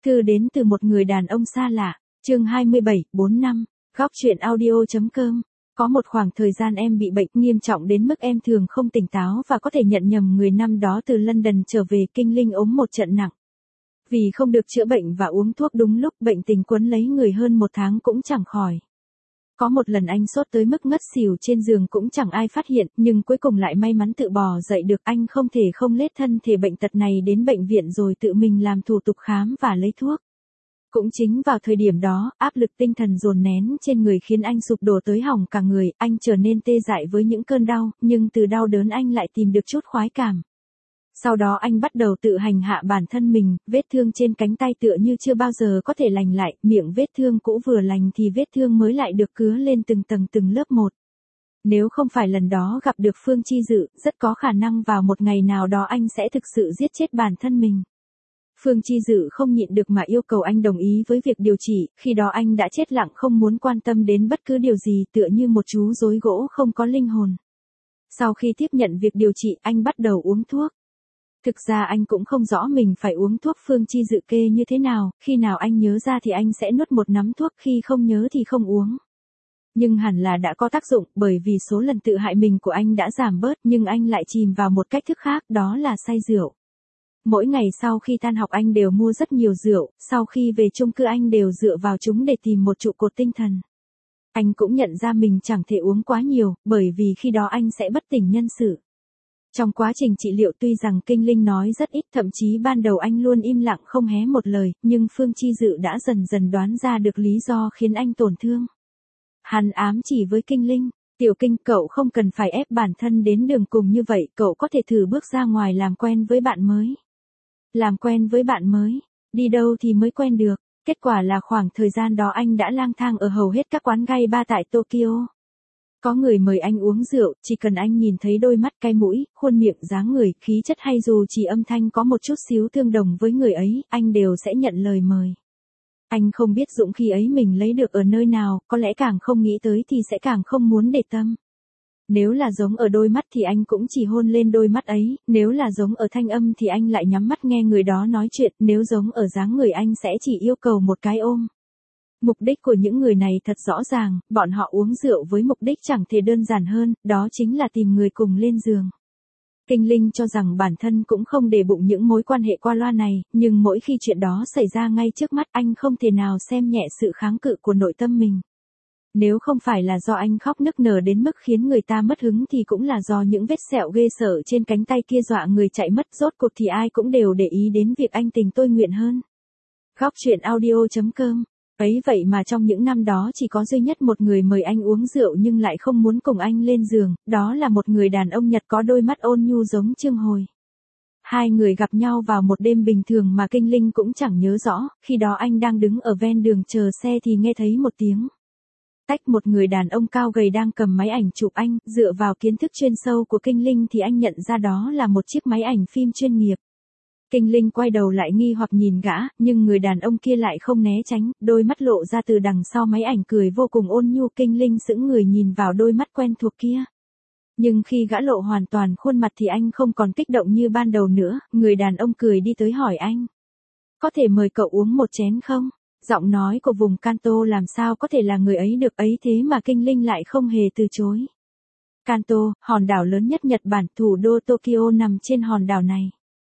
Thư đến từ một người đàn ông xa lạ. Chương 27, 4 năm. Góc truyện audio.com. Có một khoảng thời gian em bị bệnh nghiêm trọng đến mức em thường không tỉnh táo và có thể nhận nhầm người năm đó từ London trở về Kinh Linh ốm một trận nặng. Vì không được chữa bệnh và uống thuốc đúng lúc, bệnh tình quấn lấy người hơn một tháng cũng chẳng khỏi. Có một lần anh sốt tới mức ngất xỉu trên giường cũng chẳng ai phát hiện, nhưng cuối cùng lại may mắn tự bò dậy được. Anh không thể không lết thân thể bệnh tật này đến bệnh viện rồi tự mình làm thủ tục khám và lấy thuốc. Cũng chính vào thời điểm đó, áp lực tinh thần dồn nén trên người khiến anh sụp đổ tới hỏng cả người. Anh trở nên tê dại với những cơn đau, nhưng từ đau đớn anh lại tìm được chút khoái cảm. Sau đó anh bắt đầu tự hành hạ bản thân mình, vết thương trên cánh tay tựa như chưa bao giờ có thể lành lại, miệng vết thương cũ vừa lành thì vết thương mới lại được cứa lên từng tầng từng lớp một. Nếu không phải lần đó gặp được Phương Chi Dự, rất có khả năng vào một ngày nào đó anh sẽ thực sự giết chết bản thân mình. Phương Chi Dự không nhịn được mà yêu cầu anh đồng ý với việc điều trị, khi đó anh đã chết lặng không muốn quan tâm đến bất cứ điều gì, tựa như một chú rối gỗ không có linh hồn. Sau khi tiếp nhận việc điều trị, anh bắt đầu uống thuốc. Thực ra anh cũng không rõ mình phải uống thuốc Phương Chi Dự kê như thế nào, khi nào anh nhớ ra thì anh sẽ nuốt một nắm thuốc, khi không nhớ thì không uống. Nhưng hẳn là đã có tác dụng, bởi vì số lần tự hại mình của anh đã giảm bớt, nhưng anh lại chìm vào một cách thức khác, đó là say rượu. Mỗi ngày sau khi tan học anh đều mua rất nhiều rượu, sau khi về chung cư anh đều dựa vào chúng để tìm một trụ cột tinh thần. Anh cũng nhận ra mình chẳng thể uống quá nhiều, bởi vì khi đó anh sẽ bất tỉnh nhân sự. Trong quá trình trị liệu tuy rằng Kinh Linh nói rất ít, thậm chí ban đầu anh luôn im lặng không hé một lời, nhưng Phương Chi Dự đã dần dần đoán ra được lý do khiến anh tổn thương. Hắn ám chỉ với Kinh Linh, Tiểu Kinh, cậu không cần phải ép bản thân đến đường cùng như vậy, cậu có thể thử bước ra ngoài làm quen với bạn mới. Làm quen với bạn mới, đi đâu thì mới quen được. Kết quả là khoảng thời gian đó anh đã lang thang ở hầu hết các quán gay bar tại Tokyo. Có người mời anh uống rượu, chỉ cần anh nhìn thấy đôi mắt, cái mũi, khuôn miệng, dáng người, khí chất hay dù chỉ âm thanh có một chút xíu tương đồng với người ấy, anh đều sẽ nhận lời mời. Anh không biết dũng khí ấy mình lấy được ở nơi nào, có lẽ càng không nghĩ tới thì sẽ càng không muốn để tâm. Nếu là giống ở đôi mắt thì anh cũng chỉ hôn lên đôi mắt ấy, nếu là giống ở thanh âm thì anh lại nhắm mắt nghe người đó nói chuyện, nếu giống ở dáng người anh sẽ chỉ yêu cầu một cái ôm. Mục đích của những người này thật rõ ràng, bọn họ uống rượu với mục đích chẳng thể đơn giản hơn, đó chính là tìm người cùng lên giường. Kinh Linh cho rằng bản thân cũng không để bụng những mối quan hệ qua loa này, nhưng mỗi khi chuyện đó xảy ra ngay trước mắt anh không thể nào xem nhẹ sự kháng cự của nội tâm mình. Nếu không phải là do anh khóc nức nở đến mức khiến người ta mất hứng thì cũng là do những vết sẹo ghê sợ trên cánh tay kia dọa người chạy mất, rốt cuộc thì ai cũng đều để ý đến việc anh tình tôi nguyện hơn. Góc truyện audio.com. Ấy vậy mà trong những năm đó chỉ có duy nhất một người mời anh uống rượu nhưng lại không muốn cùng anh lên giường, đó là một người đàn ông Nhật có đôi mắt ôn nhu giống Trương Hồi. Hai người gặp nhau vào một đêm bình thường mà Kinh Linh cũng chẳng nhớ rõ, khi đó anh đang đứng ở ven đường chờ xe thì nghe thấy một tiếng tách. Một người đàn ông cao gầy đang cầm máy ảnh chụp anh, dựa vào kiến thức chuyên sâu của Kinh Linh thì anh nhận ra đó là một chiếc máy ảnh phim chuyên nghiệp. Kinh Linh quay đầu lại nghi hoặc nhìn gã, nhưng người đàn ông kia lại không né tránh, đôi mắt lộ ra từ đằng sau máy ảnh cười vô cùng ôn nhu. Kinh Linh sững người nhìn vào đôi mắt quen thuộc kia. Nhưng khi gã lộ hoàn toàn khuôn mặt thì anh không còn kích động như ban đầu nữa, người đàn ông cười đi tới hỏi anh. Có thể mời cậu uống một chén không? Giọng nói của vùng Kanto làm sao có thể là người ấy được, ấy thế mà Kinh Linh lại không hề từ chối. Kanto, hòn đảo lớn nhất Nhật Bản, thủ đô Tokyo nằm trên hòn đảo này.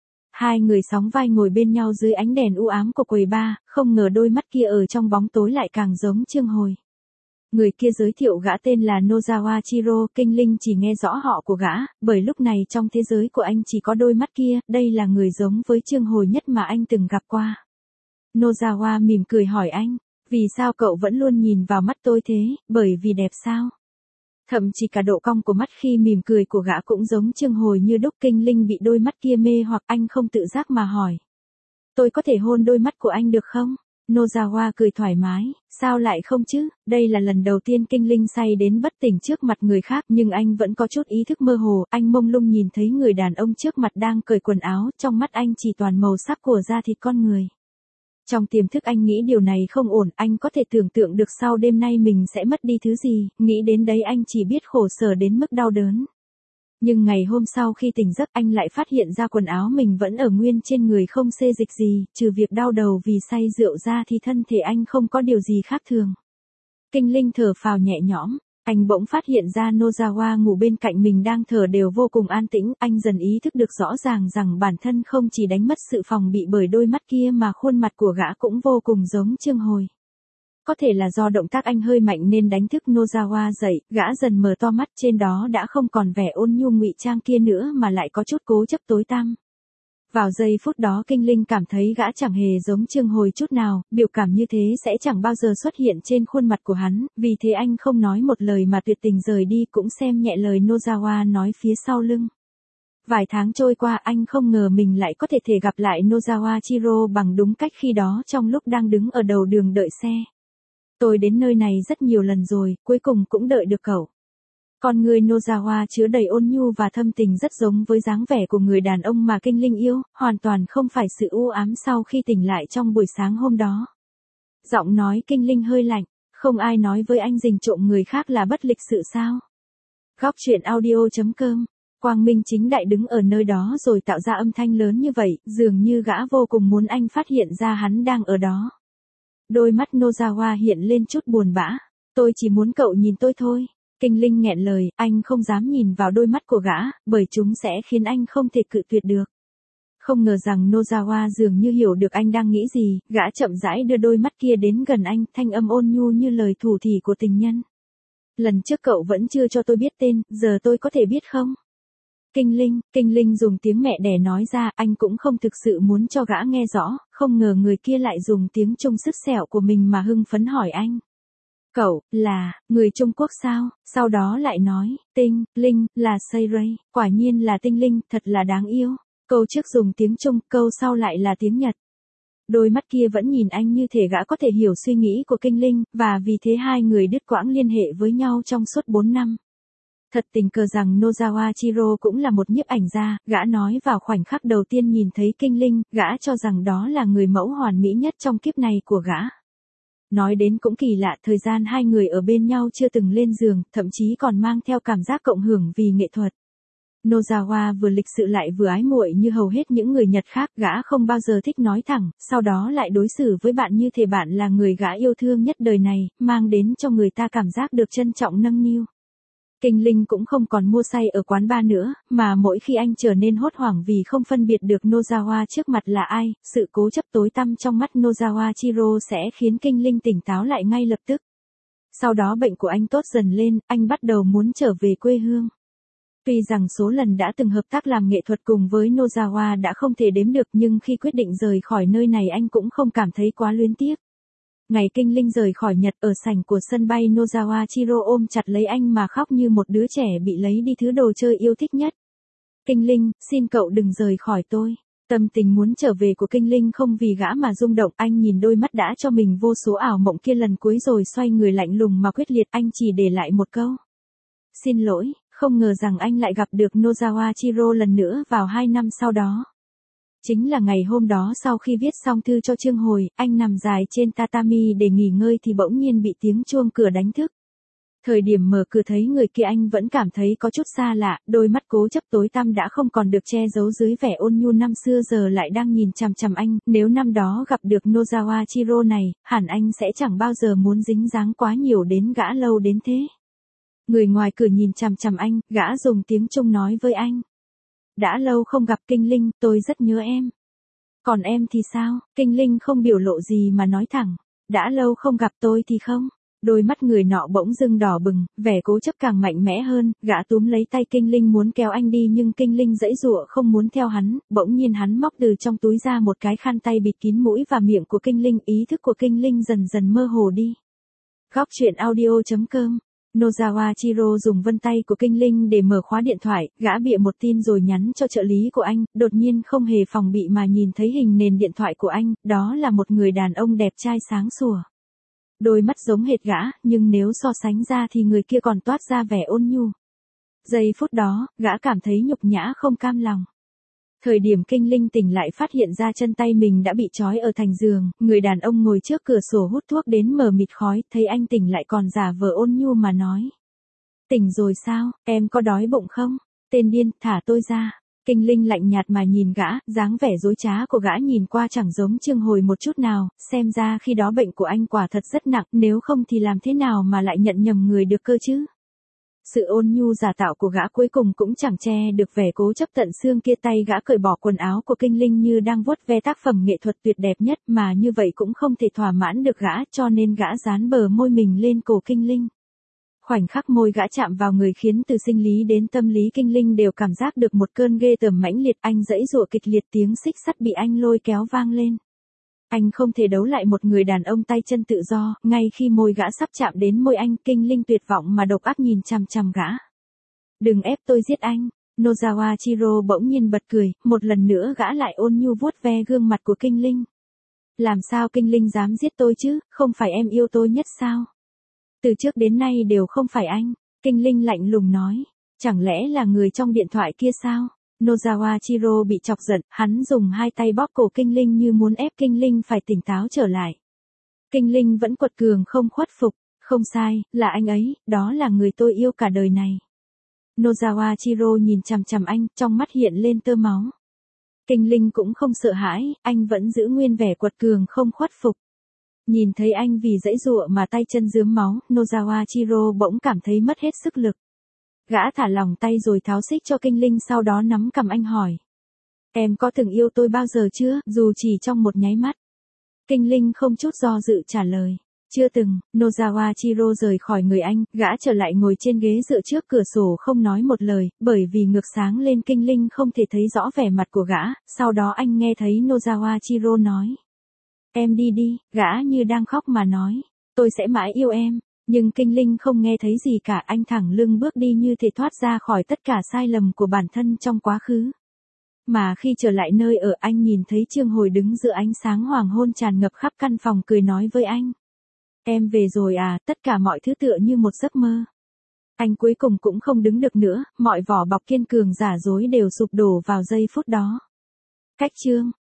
Hai người sóng vai ngồi bên nhau dưới ánh đèn u ám của quầy bar, không ngờ đôi mắt kia ở trong bóng tối lại càng giống Trương Hồi. Người kia giới thiệu gã tên là Nozawa Chiro, Kinh Linh chỉ nghe rõ họ của gã, bởi lúc này trong thế giới của anh chỉ có đôi mắt kia, đây là người giống với Trương Hồi nhất mà anh từng gặp qua. Nozawa mỉm cười hỏi anh, vì sao cậu vẫn luôn nhìn vào mắt tôi thế, bởi vì đẹp sao? Thậm chí cả độ cong của mắt khi mỉm cười của gã cũng giống Trương Hồi như đúc. Kinh Linh bị đôi mắt kia mê hoặc, anh không tự giác mà hỏi. Tôi có thể hôn đôi mắt của anh được không? Nozawa cười thoải mái, sao lại không chứ, đây là lần đầu tiên Kinh Linh say đến bất tỉnh trước mặt người khác nhưng anh vẫn có chút ý thức mơ hồ, anh mông lung nhìn thấy người đàn ông trước mặt đang cởi quần áo, trong mắt anh chỉ toàn màu sắc của da thịt con người. Trong tiềm thức anh nghĩ điều này không ổn, anh có thể tưởng tượng được sau đêm nay mình sẽ mất đi thứ gì, nghĩ đến đấy anh chỉ biết khổ sở đến mức đau đớn. Nhưng ngày hôm sau khi tỉnh giấc anh lại phát hiện ra quần áo mình vẫn ở nguyên trên người không xê dịch gì, trừ việc đau đầu vì say rượu ra thì thân thể anh không có điều gì khác thường. Kinh Linh thở phào nhẹ nhõm, anh bỗng phát hiện ra Nozawa ngủ bên cạnh mình đang thở đều vô cùng an tĩnh, anh dần ý thức được rõ ràng rằng bản thân không chỉ đánh mất sự phòng bị bởi đôi mắt kia mà khuôn mặt của gã cũng vô cùng giống Trương Hồi. Có thể là do động tác anh hơi mạnh nên đánh thức Nozawa dậy, gã dần mở to mắt, trên đó đã không còn vẻ ôn nhu ngụy trang kia nữa mà lại có chút cố chấp tối tăm. Vào giây phút đó Kinh Linh cảm thấy gã chẳng hề giống Trương Hồi chút nào, biểu cảm như thế sẽ chẳng bao giờ xuất hiện trên khuôn mặt của hắn, vì thế anh không nói một lời mà tuyệt tình rời đi, cũng xem nhẹ lời Nozawa nói phía sau lưng. Vài tháng trôi qua anh không ngờ mình lại có thể gặp lại Nozawa Chiro bằng đúng cách khi đó trong lúc đang đứng ở đầu đường đợi xe. Tôi đến nơi này rất nhiều lần rồi, cuối cùng cũng đợi được cậu. Con người Nozawa chứa đầy ôn nhu và thâm tình rất giống với dáng vẻ của người đàn ông mà Kinh Linh yêu, hoàn toàn không phải sự u ám sau khi tỉnh lại trong buổi sáng hôm đó. Giọng nói Kinh Linh hơi lạnh, không ai nói với anh rình trộm người khác là bất lịch sự sao? Góc truyện audio.com, Quang Minh chính đại đứng ở nơi đó rồi tạo ra âm thanh lớn như vậy, dường như gã vô cùng muốn anh phát hiện ra hắn đang ở đó. Đôi mắt Nozawa hiện lên chút buồn bã, tôi chỉ muốn cậu nhìn tôi thôi. Kinh Linh nghẹn lời, anh không dám nhìn vào đôi mắt của gã, bởi chúng sẽ khiến anh không thể cự tuyệt được. Không ngờ rằng Nozawa dường như hiểu được anh đang nghĩ gì, gã chậm rãi đưa đôi mắt kia đến gần anh, thanh âm ôn nhu như lời thủ thỉ của tình nhân. Lần trước cậu vẫn chưa cho tôi biết tên, giờ tôi có thể biết không? Kinh Linh dùng tiếng mẹ đẻ nói ra, anh cũng không thực sự muốn cho gã nghe rõ, không ngờ người kia lại dùng tiếng Trung sức sẹo của mình mà hưng phấn hỏi anh. Cậu, là, người Trung Quốc sao? Sau đó lại nói, Tinh, Linh, là Seiray, quả nhiên là Tinh Linh, thật là đáng yêu. Câu trước dùng tiếng Trung, câu sau lại là tiếng Nhật. Đôi mắt kia vẫn nhìn anh như thể gã có thể hiểu suy nghĩ của Kinh Linh, và vì thế hai người đứt quãng liên hệ với nhau trong suốt 4 năm. Thật tình cờ rằng Nozawa Chiro cũng là một nhiếp ảnh gia, gã nói vào khoảnh khắc đầu tiên nhìn thấy Kinh Linh, gã cho rằng đó là người mẫu hoàn mỹ nhất trong kiếp này của gã. Nói đến cũng kỳ lạ, thời gian hai người ở bên nhau chưa từng lên giường, thậm chí còn mang theo cảm giác cộng hưởng vì nghệ thuật. Nozawa vừa lịch sự lại vừa ái muội như hầu hết những người Nhật khác, gã không bao giờ thích nói thẳng, sau đó lại đối xử với bạn như thể bạn là người gã yêu thương nhất đời này, mang đến cho người ta cảm giác được trân trọng nâng niu. Kinh Linh cũng không còn mua say ở quán bar nữa, mà mỗi khi anh trở nên hốt hoảng vì không phân biệt được Nozawa trước mặt là ai, sự cố chấp tối tăm trong mắt Nozawa Chiro sẽ khiến Kinh Linh tỉnh táo lại ngay lập tức. Sau đó bệnh của anh tốt dần lên, anh bắt đầu muốn trở về quê hương. Tuy rằng số lần đã từng hợp tác làm nghệ thuật cùng với Nozawa đã không thể đếm được, nhưng khi quyết định rời khỏi nơi này anh cũng không cảm thấy quá luyến tiếc. Ngày Kinh Linh rời khỏi Nhật, ở sảnh của sân bay Nozawa Chiro ôm chặt lấy anh mà khóc như một đứa trẻ bị lấy đi thứ đồ chơi yêu thích nhất. Kinh Linh, xin cậu đừng rời khỏi tôi. Tâm tình muốn trở về của Kinh Linh không vì gã mà rung động, anh nhìn đôi mắt đã cho mình vô số ảo mộng kia lần cuối rồi xoay người lạnh lùng mà quyết liệt, anh chỉ để lại một câu. Xin lỗi, không ngờ rằng anh lại gặp được Nozawa Chiro lần nữa vào 2 năm sau đó. Chính là ngày hôm đó sau khi viết xong thư cho Trương Hồi, anh nằm dài trên tatami để nghỉ ngơi thì bỗng nhiên bị tiếng chuông cửa đánh thức. Thời điểm mở cửa thấy người kia anh vẫn cảm thấy có chút xa lạ, đôi mắt cố chấp tối tăm đã không còn được che giấu dưới vẻ ôn nhu năm xưa giờ lại đang nhìn chằm chằm anh, nếu năm đó gặp được Nozawa Chiro này, hẳn anh sẽ chẳng bao giờ muốn dính dáng quá nhiều đến gã lâu đến thế. Người ngoài cửa nhìn chằm chằm anh, gã dùng tiếng Trung nói với anh. Đã lâu không gặp Kinh Linh, tôi rất nhớ em. Còn em thì sao? Kinh Linh không biểu lộ gì mà nói thẳng. Đã lâu không gặp tôi thì không. Đôi mắt người nọ bỗng dưng đỏ bừng, vẻ cố chấp càng mạnh mẽ hơn, gã túm lấy tay Kinh Linh muốn kéo anh đi nhưng Kinh Linh giãy giụa không muốn theo hắn, bỗng nhiên hắn móc từ trong túi ra một cái khăn tay bịt kín mũi và miệng của Kinh Linh, ý thức của Kinh Linh dần dần mơ hồ đi. Góc truyện audio.com, Nozawa Chiro dùng vân tay của Kinh Linh để mở khóa điện thoại, gã bịa một tin rồi nhắn cho trợ lý của anh, đột nhiên không hề phòng bị mà nhìn thấy hình nền điện thoại của anh, đó là một người đàn ông đẹp trai sáng sủa. Đôi mắt giống hệt gã, nhưng nếu so sánh ra thì người kia còn toát ra vẻ ôn nhu. Giây phút đó, gã cảm thấy nhục nhã không cam lòng. Thời điểm Kinh Linh tỉnh lại phát hiện ra chân tay mình đã bị trói ở thành giường, người đàn ông ngồi trước cửa sổ hút thuốc đến mờ mịt khói, thấy anh tỉnh lại còn giả vờ ôn nhu mà nói. Tỉnh rồi sao, em có đói bụng không? Tên điên, thả tôi ra. Kinh Linh lạnh nhạt mà nhìn gã, dáng vẻ dối trá của gã nhìn qua chẳng giống Trương Hồi một chút nào, xem ra khi đó bệnh của anh quả thật rất nặng, nếu không thì làm thế nào mà lại nhận nhầm người được cơ chứ. Sự ôn nhu giả tạo của gã cuối cùng cũng chẳng che được vẻ cố chấp tận xương kia, tay gã cởi bỏ quần áo của Kinh Linh như đang vuốt ve tác phẩm nghệ thuật tuyệt đẹp nhất, mà như vậy cũng không thể thỏa mãn được gã, cho nên gã dán bờ môi mình lên cổ Kinh Linh. Khoảnh khắc môi gã chạm vào người khiến từ sinh lý đến tâm lý Kinh Linh đều cảm giác được một cơn ghê tởm mãnh liệt, anh giãy giụa kịch liệt, tiếng xích sắt bị anh lôi kéo vang lên. Anh không thể đấu lại một người đàn ông tay chân tự do, ngay khi môi gã sắp chạm đến môi anh, Kinh Linh tuyệt vọng mà độc ác nhìn chằm chằm gã. Đừng ép tôi giết anh. Nozawa Chiro bỗng nhiên bật cười, một lần nữa gã lại ôn nhu vuốt ve gương mặt của Kinh Linh. Làm sao Kinh Linh dám giết tôi chứ, không phải em yêu tôi nhất sao? Từ trước đến nay đều không phải anh. Kinh Linh lạnh lùng nói. Chẳng lẽ là người trong điện thoại kia sao? Nozawa Chiro bị chọc giận, hắn dùng hai tay bóp cổ Kinh Linh như muốn ép Kinh Linh phải tỉnh táo trở lại. Kinh Linh vẫn quật cường không khuất phục. Không sai, là anh ấy, đó là người tôi yêu cả đời này. Nozawa Chiro nhìn chằm chằm anh, trong mắt hiện lên tơ máu. Kinh Linh cũng không sợ hãi, anh vẫn giữ nguyên vẻ quật cường không khuất phục. Nhìn thấy anh vì giãy giụa mà tay chân rướm máu, Nozawa Chiro bỗng cảm thấy mất hết sức lực. Gã thả lỏng tay rồi tháo xích cho Kinh Linh, sau đó nắm cằm anh hỏi. Em có từng yêu tôi bao giờ chưa, dù chỉ trong một nháy mắt? Kinh Linh không chút do dự trả lời. Chưa từng. Nozawa Chiro rời khỏi người anh, gã trở lại ngồi trên ghế dựa trước cửa sổ không nói một lời, bởi vì ngược sáng lên Kinh Linh không thể thấy rõ vẻ mặt của gã, sau đó anh nghe thấy Nozawa Chiro nói. Em đi đi, gã như đang khóc mà nói. Tôi sẽ mãi yêu em. Nhưng Kinh Linh không nghe thấy gì cả, anh thẳng lưng bước đi như thể thoát ra khỏi tất cả sai lầm của bản thân trong quá khứ. Mà khi trở lại nơi ở, anh nhìn thấy Trương Hồi đứng giữa ánh sáng hoàng hôn tràn ngập khắp căn phòng, cười nói với anh. Em về rồi à, tất cả mọi thứ tựa như một giấc mơ. Anh cuối cùng cũng không đứng được nữa, mọi vỏ bọc kiên cường giả dối đều sụp đổ vào giây phút đó. Cách chương